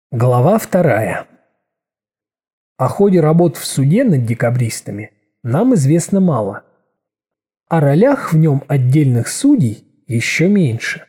Глава 2. О ходе работ в суде над декабристами нам известно мало. О ролях в нем отдельных судей еще меньше.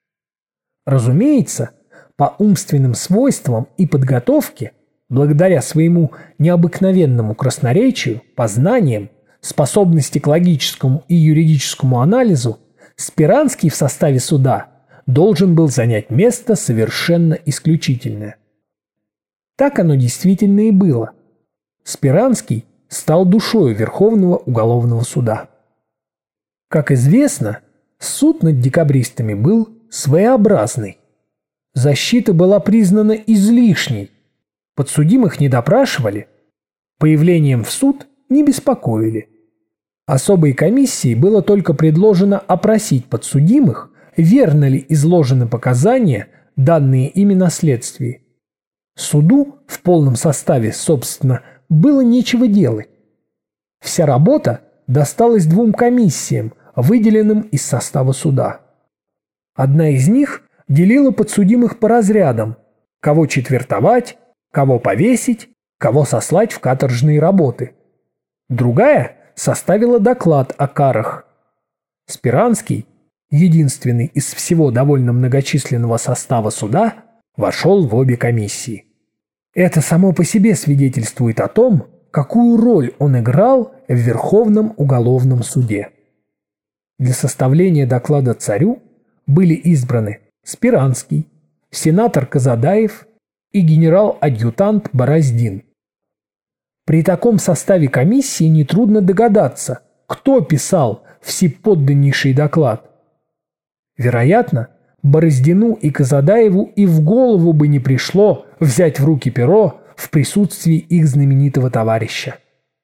Разумеется, по умственным свойствам и подготовке, благодаря своему необыкновенному красноречию, познаниям, способности к логическому и юридическому анализу, Спиранский в составе суда должен был занять место совершенно исключительное. Так оно действительно и было. Спиранский стал душою Верховного уголовного суда. Как известно, суд над декабристами был своеобразный. Защита была признана излишней. Подсудимых не допрашивали, появлением в суд не беспокоили. Особой комиссии было только предложено опросить подсудимых, верно ли изложены показания, данные ими на следствии. Суду в полном составе, собственно, было нечего делать. Вся работа досталась двум комиссиям, выделенным из состава суда. Одна из них делила подсудимых по разрядам, кого четвертовать, кого повесить, кого сослать в каторжные работы. Другая составила доклад о карах. Спиранский, единственный из всего довольно многочисленного состава суда, вошел в обе комиссии. Это само по себе свидетельствует о том, какую роль он играл в Верховном уголовном суде. Для составления доклада царю были избраны Спиранский, сенатор Казадаев и генерал-адъютант Бороздин. При таком составе комиссии нетрудно догадаться, кто писал всеподданнейший доклад. Вероятно, Бороздину и Казадаеву и в голову бы не пришло взять в руки перо в присутствии их знаменитого товарища.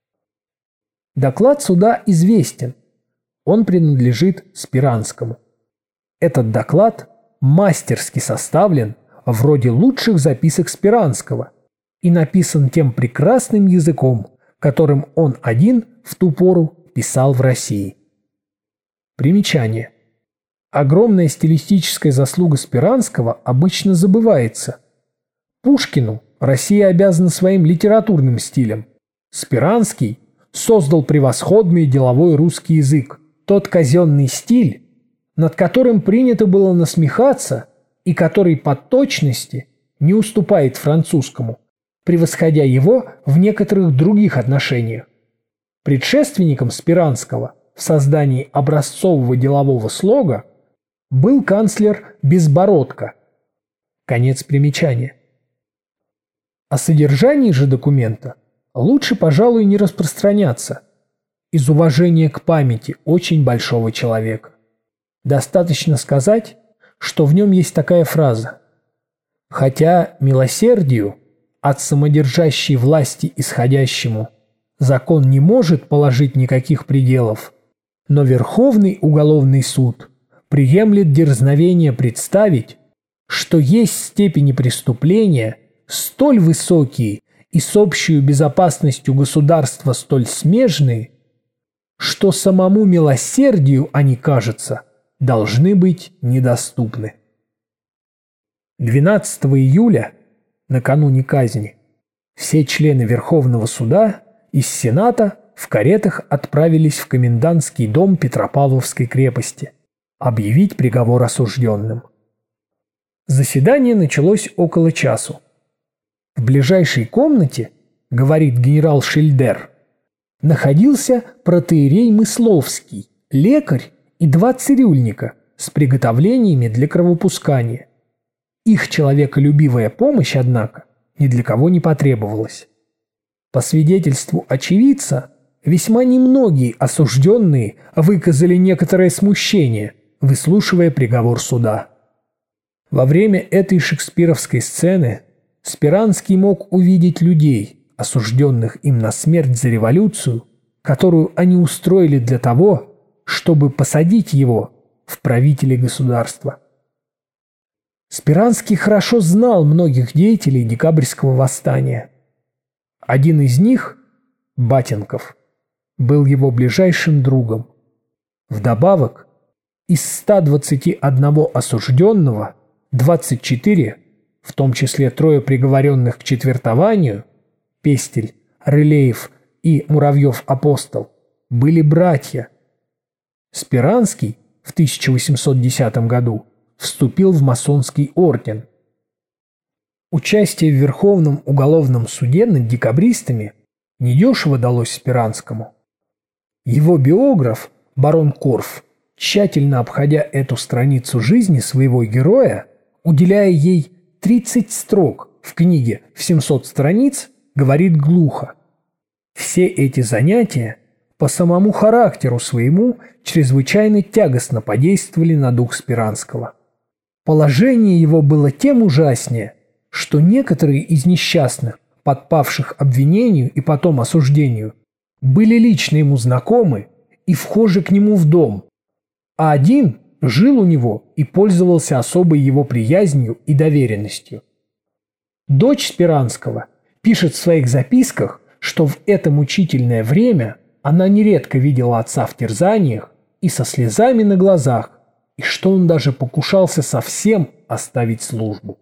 Доклад суда известен. Он принадлежит Спиранскому. Этот доклад мастерски составлен вроде лучших записок Спиранского и написан тем прекрасным языком, которым он один в ту пору писал в России. Примечание. Огромная стилистическая заслуга Спиранского обычно забывается. Пушкину Россия обязана своим литературным стилем. Спиранский создал превосходный деловой русский язык, тот казенный стиль, над которым принято было насмехаться и который по точности не уступает французскому, превосходя его в некоторых других отношениях. Предшественником Спиранского в создании образцового делового слога был канцлер Безбородко. Конец примечания. О содержании же документа лучше, пожалуй, не распространяться из уважения к памяти очень большого человека. Достаточно сказать, что в нем есть такая фраза: «Хотя милосердию, от самодержащей власти исходящему, закон не может положить никаких пределов, но Верховный уголовный суд приемлет дерзновение представить, что есть степени преступления столь высокие и с общей безопасностью государства столь смежные, что самому милосердию они, кажется, должны быть недоступны». 12 июля, накануне казни, все члены Верховного суда из Сената в каретах отправились в комендантский дом Петропавловской крепости объявить приговор осужденным. Заседание началось около часу. В ближайшей комнате, говорит генерал Шильдер, находился протоиерей Мысловский, лекарь и 2 цирюльника с приготовлениями для кровопускания. Их человеколюбивая помощь, однако, ни для кого не потребовалась. По свидетельству очевидца, весьма немногие осужденные выказали некоторое смущение, выслушивая приговор суда. Во время этой шекспировской сцены Спиранский мог увидеть людей, осужденных им на смерть за революцию, которую они устроили для того, чтобы посадить его в правители государства. Спиранский хорошо знал многих деятелей декабрьского восстания. Один из них, Батенков, был его ближайшим другом. Вдобавок, из 121 осужденного 24 в том числе 3 приговоренных к четвертованию, Пестель, Рылеев и Муравьев-Апостол, были братья. Спиранский в 1810 году вступил в масонский орден. Участие в Верховном уголовном суде над декабристами недешево далось Спиранскому. Его биограф, барон Корф, тщательно обходя эту страницу жизни своего героя, уделяя ей 30 строк в книге в 700 страниц, говорит глухо: «Все эти занятия по самому характеру своему чрезвычайно тягостно подействовали на дух Спиранского. Положение его было тем ужаснее, что некоторые из несчастных, подпавших обвинению и потом осуждению, были лично ему знакомы и вхожи к нему в дом, а один жил у него и пользовался особой его приязнью и доверенностью». Дочь Спиранского пишет в своих записках, что в это мучительное время она нередко видела отца в терзаниях и со слезами на глазах, и что он даже покушался совсем оставить службу.